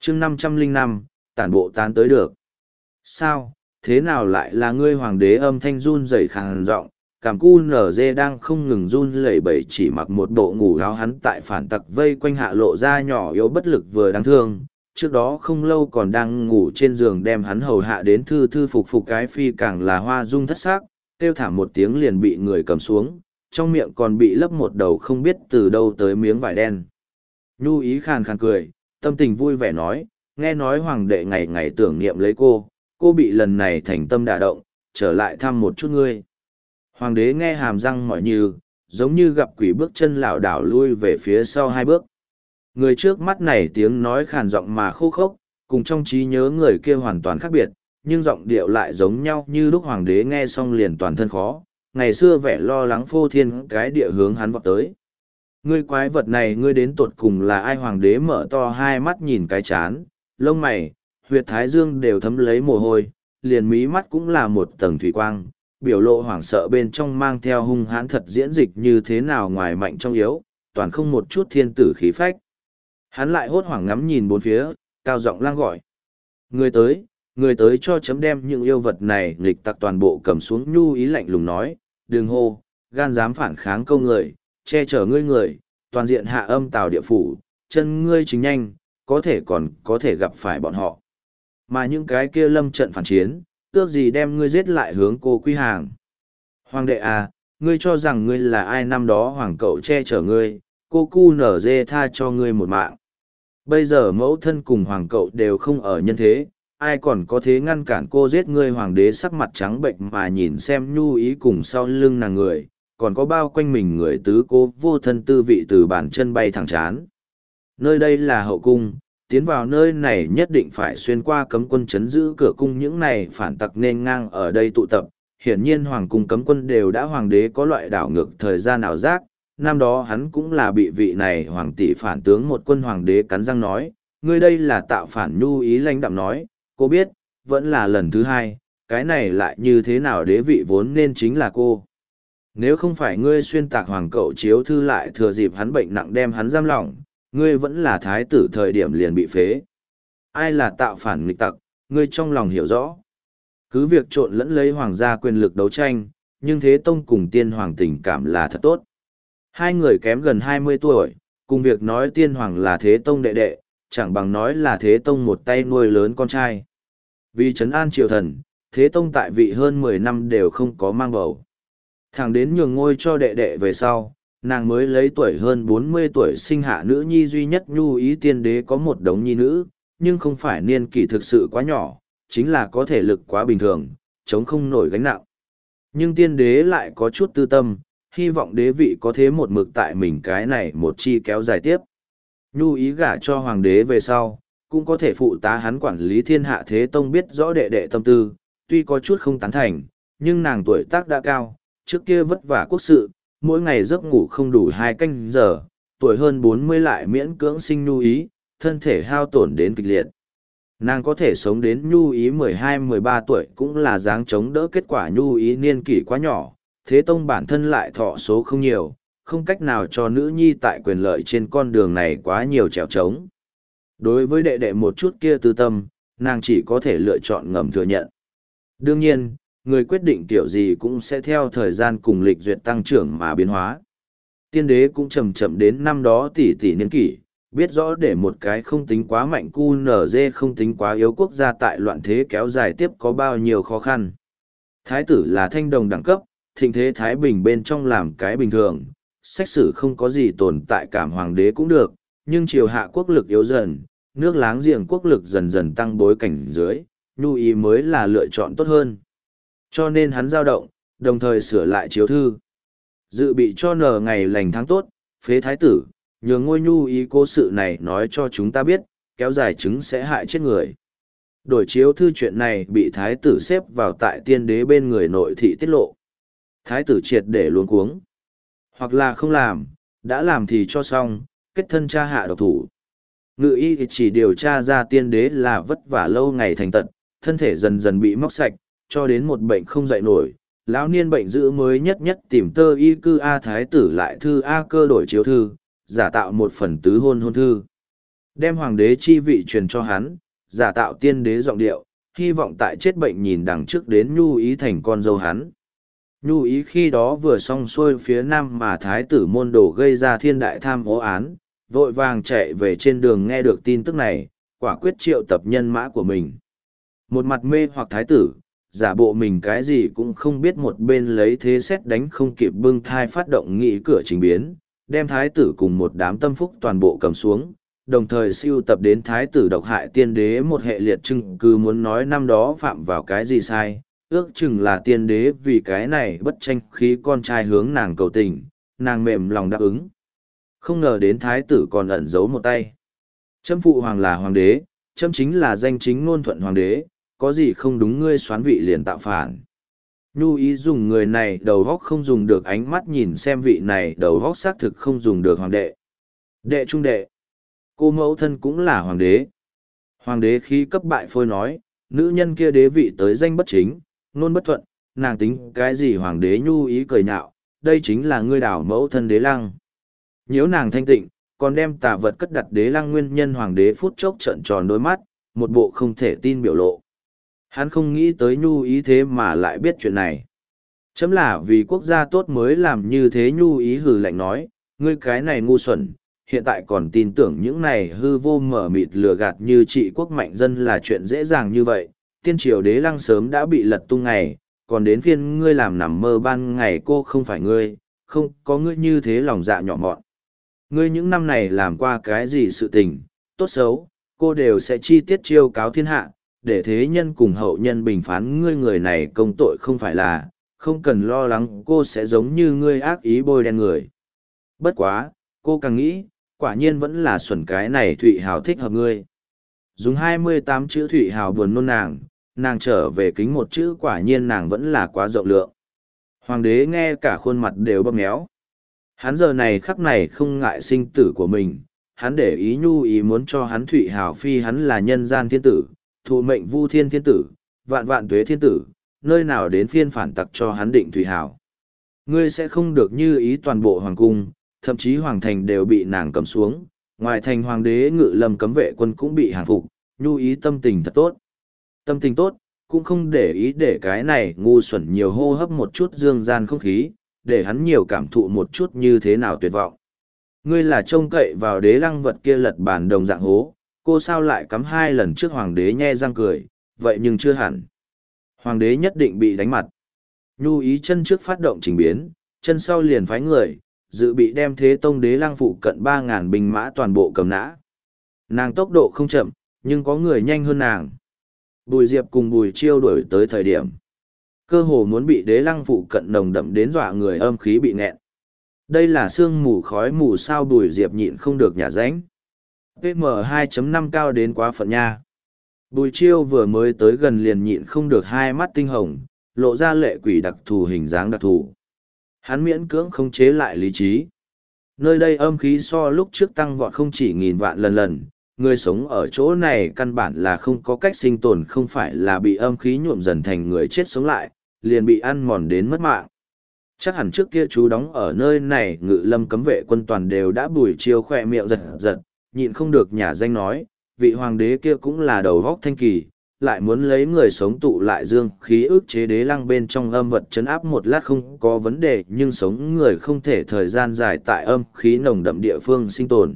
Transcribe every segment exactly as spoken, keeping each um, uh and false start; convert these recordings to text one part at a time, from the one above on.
chương năm trăm linh năm tản bộ tán tới được. Sao, thế nào lại là ngươi hoàng đế? Âm thanh run rẩy khàn giọng, cảm cu nở dê đang không ngừng run lẩy bẩy chỉ mặc một bộ ngủ áo hắn tại phản tặc vây quanh hạ lộ ra nhỏ yếu bất lực vừa đáng thương. Trước đó không lâu còn đang ngủ trên giường đem hắn hầu hạ đến thư thư phục phục cái phi càng là hoa dung thất xác, kêu thảm một tiếng liền bị người cầm xuống, trong miệng còn bị lấp một đầu không biết từ đâu tới miếng vải đen. Nhu ý khàn khàn cười, tâm tình vui vẻ nói, nghe nói hoàng đệ ngày ngày tưởng niệm lấy cô, cô bị lần này thành tâm đả động, trở lại thăm một chút ngươi. Hoàng đế nghe hàm răng mỏi như, giống như gặp quỷ bước chân lảo đảo lui về phía sau hai bước. Người trước mắt này tiếng nói khàn giọng mà khô khốc, cùng trong trí nhớ người kia hoàn toàn khác biệt, nhưng giọng điệu lại giống nhau như lúc hoàng đế nghe xong liền toàn thân khó, ngày xưa vẻ lo lắng phô thiên cái địa hướng hắn vọt tới. Ngươi quái vật này ngươi đến tột cùng là ai? Hoàng đế mở to hai mắt nhìn cái chán, lông mày, huyệt thái dương đều thấm lấy mồ hôi, liền mí mắt cũng là một tầng thủy quang, biểu lộ hoảng sợ bên trong mang theo hung hãn thật diễn dịch như thế nào ngoài mạnh trong yếu, toàn không một chút thiên tử khí phách. Hắn lại hốt hoảng ngắm nhìn bốn phía, cao giọng lang gọi. Người tới, người tới cho chấm đem những yêu vật này nghịch tặc toàn bộ cầm xuống. Nhu ý lạnh lùng nói, đừng hô, gan dám phản kháng câu người, che chở ngươi người, toàn diện hạ âm tào địa phủ, chân ngươi chính nhanh, có thể còn có thể gặp phải bọn họ. Mà những cái kia lâm trận phản chiến, ước gì đem ngươi giết lại hướng cô quy hàng. Hoàng đệ à, ngươi cho rằng ngươi là ai? Năm đó hoàng cậu che chở ngươi, cô cu nở dê tha cho ngươi một mạng. Bây giờ mẫu thân cùng hoàng cậu đều không ở nhân thế, ai còn có thế ngăn cản cô giết ngươi? Hoàng đế sắc mặt trắng bệnh mà nhìn xem Nhu ý cùng sau lưng nàng người, còn có bao quanh mình người tứ cố vô thân tư vị từ bàn chân bay thẳng chán. Nơi đây là hậu cung, tiến vào nơi này nhất định phải xuyên qua cấm quân chấn giữ cửa cung, những này phản tặc nên ngang ở đây tụ tập. Hiển nhiên hoàng cung cấm quân đều đã hoàng đế có loại đảo ngược thời gian ảo giác, năm đó hắn cũng là bị vị này hoàng tỷ phản tướng một quân. Hoàng đế cắn răng nói, ngươi đây là tạo phản. Nhu ý lãnh đạm nói, cô biết, vẫn là lần thứ hai, cái này lại như thế nào? Đế vị vốn nên chính là cô. Nếu không phải ngươi xuyên tạc hoàng cậu chiếu thư lại thừa dịp hắn bệnh nặng đem hắn giam lỏng, ngươi vẫn là thái tử thời điểm liền bị phế. Ai là tạo phản nghịch tặc, ngươi trong lòng hiểu rõ. Cứ việc trộn lẫn lấy hoàng gia quyền lực đấu tranh, nhưng Thế Tông cùng Tiên Hoàng tình cảm là thật tốt. Hai người kém gần hai mươi tuổi, cùng việc nói Tiên Hoàng là Thế Tông đệ đệ, chẳng bằng nói là Thế Tông một tay nuôi lớn con trai. Vì trấn an triều thần, Thế Tông tại vị hơn mười năm đều không có mang bầu. Thẳng đến nhường ngôi cho đệ đệ về sau, nàng mới lấy tuổi hơn bốn mươi tuổi sinh hạ nữ nhi duy nhất. Nhu ý tiên đế có một đống nhi nữ, nhưng không phải niên kỷ thực sự quá nhỏ, chính là có thể lực quá bình thường, chống không nổi gánh nặng. Nhưng tiên đế lại có chút tư tâm, hy vọng đế vị có thế một mực tại mình cái này một chi kéo dài tiếp. Nhu ý gả cho hoàng đế về sau, cũng có thể phụ tá hắn quản lý thiên hạ. Thế Tông biết rõ đệ đệ tâm tư, tuy có chút không tán thành, nhưng nàng tuổi tác đã cao, trước kia vất vả quốc sự, mỗi ngày giấc ngủ không đủ hai canh giờ, tuổi hơn bốn mươi lại miễn cưỡng sinh Nhu ý, thân thể hao tổn đến kịch liệt. Nàng có thể sống đến Nhu ý mười hai mười ba tuổi cũng là dáng chống đỡ. Kết quả Nhu ý niên kỷ quá nhỏ, Thế Tông bản thân lại thọ số không nhiều, không cách nào cho nữ nhi tại quyền lợi trên con đường này quá nhiều trèo trống. Đối với đệ đệ một chút kia tư tâm, nàng chỉ có thể lựa chọn ngầm thừa nhận. Đương nhiên, người quyết định kiểu gì cũng sẽ theo thời gian cùng lịch duyệt tăng trưởng mà biến hóa. Tiên đế cũng chậm chậm đến năm đó tỷ tỷ niên kỷ, biết rõ để một cái không tính quá mạnh cu nở dê không tính quá yếu quốc gia tại loạn thế kéo dài tiếp có bao nhiêu khó khăn. Thái tử là thanh đồng đẳng cấp, thịnh thế Thái Bình bên trong làm cái bình thường, sách sử không có gì tồn tại cảm. Hoàng đế cũng được, nhưng triều hạ quốc lực yếu dần, nước láng giềng quốc lực dần dần tăng bối cảnh dưới, Nhu ý mới là lựa chọn tốt hơn. Cho nên hắn dao động, đồng thời sửa lại chiếu thư. Dự bị cho nở ngày lành tháng tốt, phế thái tử, nhường ngôi Nhu ý cố sự này nói cho chúng ta biết, kéo dài chứng sẽ hại chết người. Đổi chiếu thư chuyện này bị thái tử xếp vào tại tiên đế bên người nội thị tiết lộ. Thái tử triệt để luống cuống. Hoặc là không làm, đã làm thì cho xong, kết thân cha hạ độc thủ. Ngự y thì chỉ điều tra ra tiên đế là vất vả lâu ngày thành tận, thân thể dần dần bị móc sạch, cho đến một bệnh không dậy nổi. Lão niên bệnh dữ mới nhất nhất tìm tơ y cư A thái tử lại thư A cơ đổi chiếu thư, giả tạo một phần tứ hôn hôn thư. Đem hoàng đế chi vị truyền cho hắn, giả tạo tiên đế giọng điệu, hy vọng tại chết bệnh nhìn đằng trước đến Nhu Ý thành con dâu hắn. Nhu Ý khi đó vừa xong xuôi phía nam mà thái tử môn đồ gây ra thiên đại tham ô án, vội vàng chạy về trên đường nghe được tin tức này, quả quyết triệu tập nhân mã của mình. Một mặt mê hoặc thái tử, giả bộ mình cái gì cũng không biết, một bên lấy thế xét đánh không kịp bưng thai phát động nghị cửa trình biến, đem thái tử cùng một đám tâm phúc toàn bộ cầm xuống, đồng thời siêu tập đến thái tử độc hại tiên đế một hệ liệt chứng cứ muốn nói năm đó phạm vào cái gì sai, ước chừng là tiên đế vì cái này bất tranh khí con trai hướng nàng cầu tình, nàng mềm lòng đáp ứng. Không ngờ đến thái tử còn ẩn giấu một tay. Châm phụ hoàng là hoàng đế, châm chính là danh chính ngôn thuận hoàng đế, có gì không đúng ngươi xoán vị liền tạo phản. Nhu Ý dùng người này đầu góc không dùng được ánh mắt nhìn xem vị này đầu góc xác thực không dùng được hoàng đệ. Đệ trung đệ. Cô mẫu thân cũng là hoàng đế. Hoàng đế khi cấp bại phôi nói, nữ nhân kia đế vị tới danh bất chính, nôn bất thuận, nàng tính cái gì hoàng đế. Nhu Ý cười nhạo, đây chính là ngươi đảo mẫu thân đế lăng. Nhiễu nàng thanh tịnh, còn đem tà vật cất đặt đế lăng nguyên nhân. Hoàng đế phút chốc trợn tròn đôi mắt, một bộ không thể tin biểu lộ. Hắn không nghĩ tới Nhu Ý thế mà lại biết chuyện này. Chấm là vì quốc gia tốt mới làm như thế. Nhu Ý hừ lạnh nói, ngươi cái này ngu xuẩn, hiện tại còn tin tưởng những này hư vô mở mịt lừa gạt như trị quốc mạnh dân là chuyện dễ dàng như vậy. Tiên triều đế lăng sớm đã bị lật tung ngày, còn đến phiên ngươi làm nằm mơ ban ngày. Cô không phải ngươi, không có ngươi như thế lòng dạ nhỏ mọn. Ngươi những năm này làm qua cái gì sự tình, tốt xấu, cô đều sẽ chi tiết chiêu cáo thiên hạ, để thế nhân cùng hậu nhân bình phán ngươi. Người này công tội không phải là, không cần lo lắng cô sẽ giống như ngươi ác ý bôi đen người. Bất quá, cô càng nghĩ, quả nhiên vẫn là xuẩn cái này Thụy Hào thích hợp ngươi. Dùng hai mươi tám chữ Thụy Hào buồn nôn nàng, nàng trở về kính một chữ, quả nhiên nàng vẫn là quá rộng lượng. Hoàng đế nghe cả khuôn mặt đều bóp méo. Hắn giờ này khắc này không ngại sinh tử của mình, hắn để ý Nhu Ý muốn cho hắn Thụy Hào phi hắn là nhân gian thiên tử, thụ mệnh vu thiên thiên tử, vạn vạn tuế thiên tử, nơi nào đến phiên phản tặc cho hắn định Thụy Hào. Ngươi sẽ không được như ý, toàn bộ hoàng cung, thậm chí hoàng thành đều bị nàng cầm xuống, ngoài thành hoàng đế Ngự Lâm cấm vệ quân cũng bị hàng phục. Nhu Ý tâm tình thật tốt. Tâm tình tốt, cũng không để ý để cái này ngu xuẩn nhiều hô hấp một chút dương gian không khí, để hắn nhiều cảm thụ một chút như thế nào tuyệt vọng. Ngươi là trông cậy vào đế lăng vật kia lật bản đồng dạng hố, cô sao lại cắm hai lần trước. Hoàng đế nhe răng cười, vậy nhưng chưa hẳn. Hoàng đế nhất định bị đánh mặt. Nhu Ý chân trước phát động trình biến, chân sau liền phái người, dự bị đem Thế Tông đế lăng phụ cận ba ngàn binh mã toàn bộ cầm nã. Nàng tốc độ không chậm, nhưng có người nhanh hơn nàng. Bùi Diệp cùng Bùi Chiêu đuổi tới thời điểm, cơ hồ muốn bị đế lăng phụ cận nồng đậm đến dọa người, âm khí bị nghẹn. Đây là sương mù khói mù sao? Bùi Diệp nhịn không được nhả ránh. pê em hai chấm năm cao đến quá phận nha. Bùi Chiêu vừa mới tới gần liền nhịn không được hai mắt tinh hồng, lộ ra lệ quỷ đặc thù hình dáng đặc thù. Hắn miễn cưỡng không chế lại lý trí. Nơi đây âm khí so lúc trước tăng vọt không chỉ nghìn vạn lần lần, người sống ở chỗ này căn bản là không có cách sinh tồn, không phải là bị âm khí nhuộm dần thành người chết sống lại, liền bị ăn mòn đến mất mạng. Chắc hẳn trước kia chú đóng ở nơi này Ngự Lâm cấm vệ quân toàn đều đã. Bùi Chiêu khỏe miệng giật giật, nhịn không được nhả danh nói, vị hoàng đế kia cũng là đầu vóc thanh kỳ, lại muốn lấy người sống tụ lại dương khí ức chế đế lăng bên trong âm vật chấn áp một lát không có vấn đề, nhưng sống người không thể thời gian dài tại âm khí nồng đậm địa phương sinh tồn.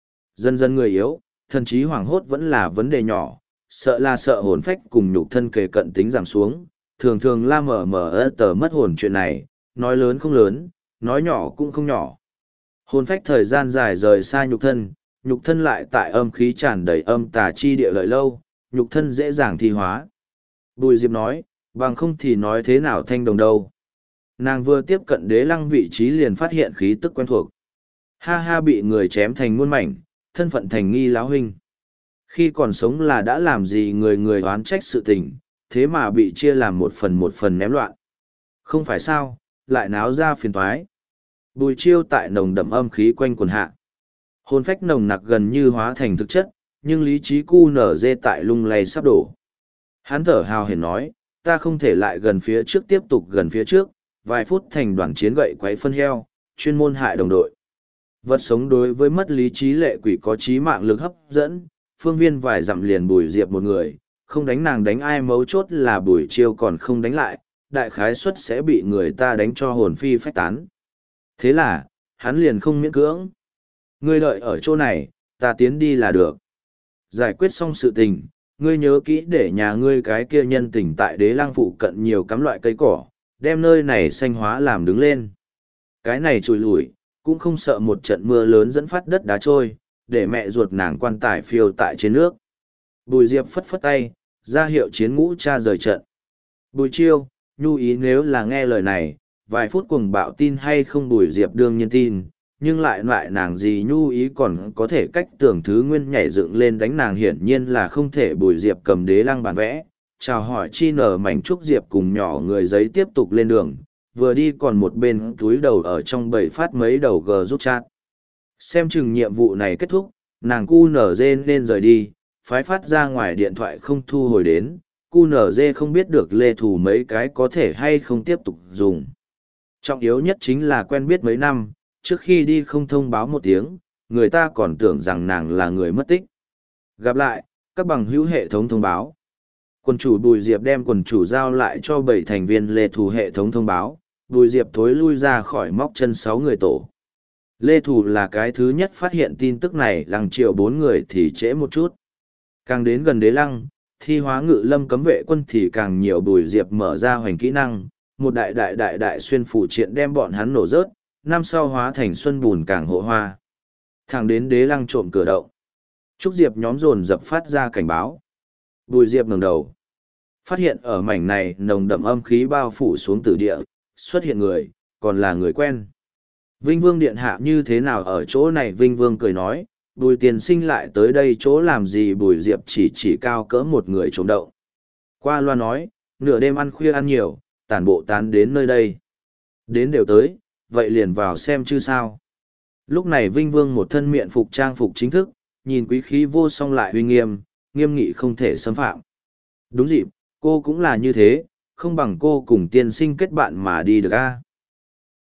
Dần dần người yếu, thần trí hoảng hốt vẫn là vấn đề nhỏ, sợ là sợ hồn phách cùng nhục thân kề cận tính giảm xuống, thường thường la mờ mờ ơ tờ mất hồn. Chuyện này, nói lớn không lớn, nói nhỏ cũng không nhỏ. Hồn phách thời gian dài rời xa nhục thân, nhục thân lại tại âm khí tràn đầy âm tà chi địa lợi lâu, nhục thân dễ dàng thi hóa. Bùi Diệp nói, bằng không thì nói thế nào thanh đồng đâu. Nàng vừa tiếp cận đế lăng vị trí liền phát hiện khí tức quen thuộc. Ha ha, bị người chém thành muôn mảnh, thân phận thành nghi láo huynh. Khi còn sống là đã làm gì người người oán trách sự tình, thế mà bị chia làm một phần một phần ném loạn. Không phải sao, lại náo ra phiền toái. Bùi Chiêu tại nồng đậm âm khí quanh quần hạ. Hồn phách nồng nặc gần như hóa thành thực chất, nhưng lý trí cu nở dê tại lung lay sắp đổ. Hắn thở hào hển nói, ta không thể lại gần phía trước, tiếp tục gần phía trước, vài phút thành đoàn chiến gậy quấy phân heo, chuyên môn hại đồng đội. Vật sống đối với mất lý trí lệ quỷ có trí mạng lực hấp dẫn, phương viên vài dặm liền Bùi Diệp một người, không đánh nàng đánh ai, mấu chốt là Bùi Chiêu còn không đánh lại, đại khái suất sẽ bị người ta đánh cho hồn phi phách tán. Thế là, hắn liền không miễn cưỡng. Ngươi đợi ở chỗ này, ta tiến đi là được. Giải quyết xong sự tình, ngươi nhớ kỹ để nhà ngươi cái kia nhân tình tại Đế Lăng phụ cận nhiều cắm loại cây cỏ, đem nơi này xanh hóa làm đứng lên. Cái này chùi lủi, cũng không sợ một trận mưa lớn dẫn phát đất đá trôi, để mẹ ruột nàng quan tài phiêu tại trên nước. Bùi Diệp phất phất tay, ra hiệu chiến ngũ cha rời trận. Bùi Chiêu, nhu ý nếu là nghe lời này, vài phút cuồng bạo tin hay không Bùi Diệp đương nhiên tin, nhưng lại loại nàng gì nhu ý còn có thể cách tưởng thứ nguyên nhảy dựng lên đánh nàng, hiển nhiên là không thể. Bùi Diệp cầm Đế Lăng bản vẽ, chào hỏi chi nở mảnh trúc Diệp cùng nhỏ người giấy tiếp tục lên đường, vừa đi còn một bên túi đầu ở trong bầy phát mấy đầu gờ giúp chat. Xem chừng nhiệm vụ này kết thúc, nàng cu nở dê nên rời đi, phái phát ra ngoài điện thoại không thu hồi đến, cu nở dê không biết được lê thủ mấy cái có thể hay không tiếp tục dùng. Trọng yếu nhất chính là quen biết mấy năm, trước khi đi không thông báo một tiếng, người ta còn tưởng rằng nàng là người mất tích. Gặp lại, các bằng hữu hệ thống thông báo. Quần chủ Bùi Diệp đem quần chủ giao lại cho bảy thành viên lê thủ hệ thống thông báo, Bùi Diệp thối lui ra khỏi móc chân sáu người tổ. Lê Thủ là cái thứ nhất phát hiện tin tức này, Lăng Triệu bốn người thì trễ một chút. Càng đến gần Đế Lăng, thi hóa ngự lâm cấm vệ quân thì càng nhiều. Bùi Diệp mở ra hoành kỹ năng, một đại đại đại đại xuyên phủ triện đem bọn hắn nổ rớt, năm sau hóa thành xuân bùn càng hộ hoa. Thẳng đến Đế Lăng trộm cửa động. Trúc Diệp nhóm dồn dập phát ra cảnh báo. Bùi Diệp ngẩng đầu. Phát hiện ở mảnh này nồng đậm âm khí bao phủ xuống từ địa, xuất hiện người, còn là người quen. Vinh Vương điện hạ như thế nào ở chỗ này? Vinh Vương cười nói, Bùi tiên sinh lại tới đây chỗ làm gì? Bùi Diệp chỉ chỉ cao cỡ một người trộm động. Qua loa nói, nửa đêm ăn khuya ăn nhiều, tản bộ tán đến nơi đây. Đến đều tới, vậy liền vào xem chứ sao. Lúc này Vinh Vương một thân miện phục trang phục chính thức, nhìn quý khí vô song lại uy nghiêm, nghiêm nghị không thể xâm phạm. Đúng dịp, cô cũng là như thế, không bằng cô cùng tiên sinh kết bạn mà đi được a.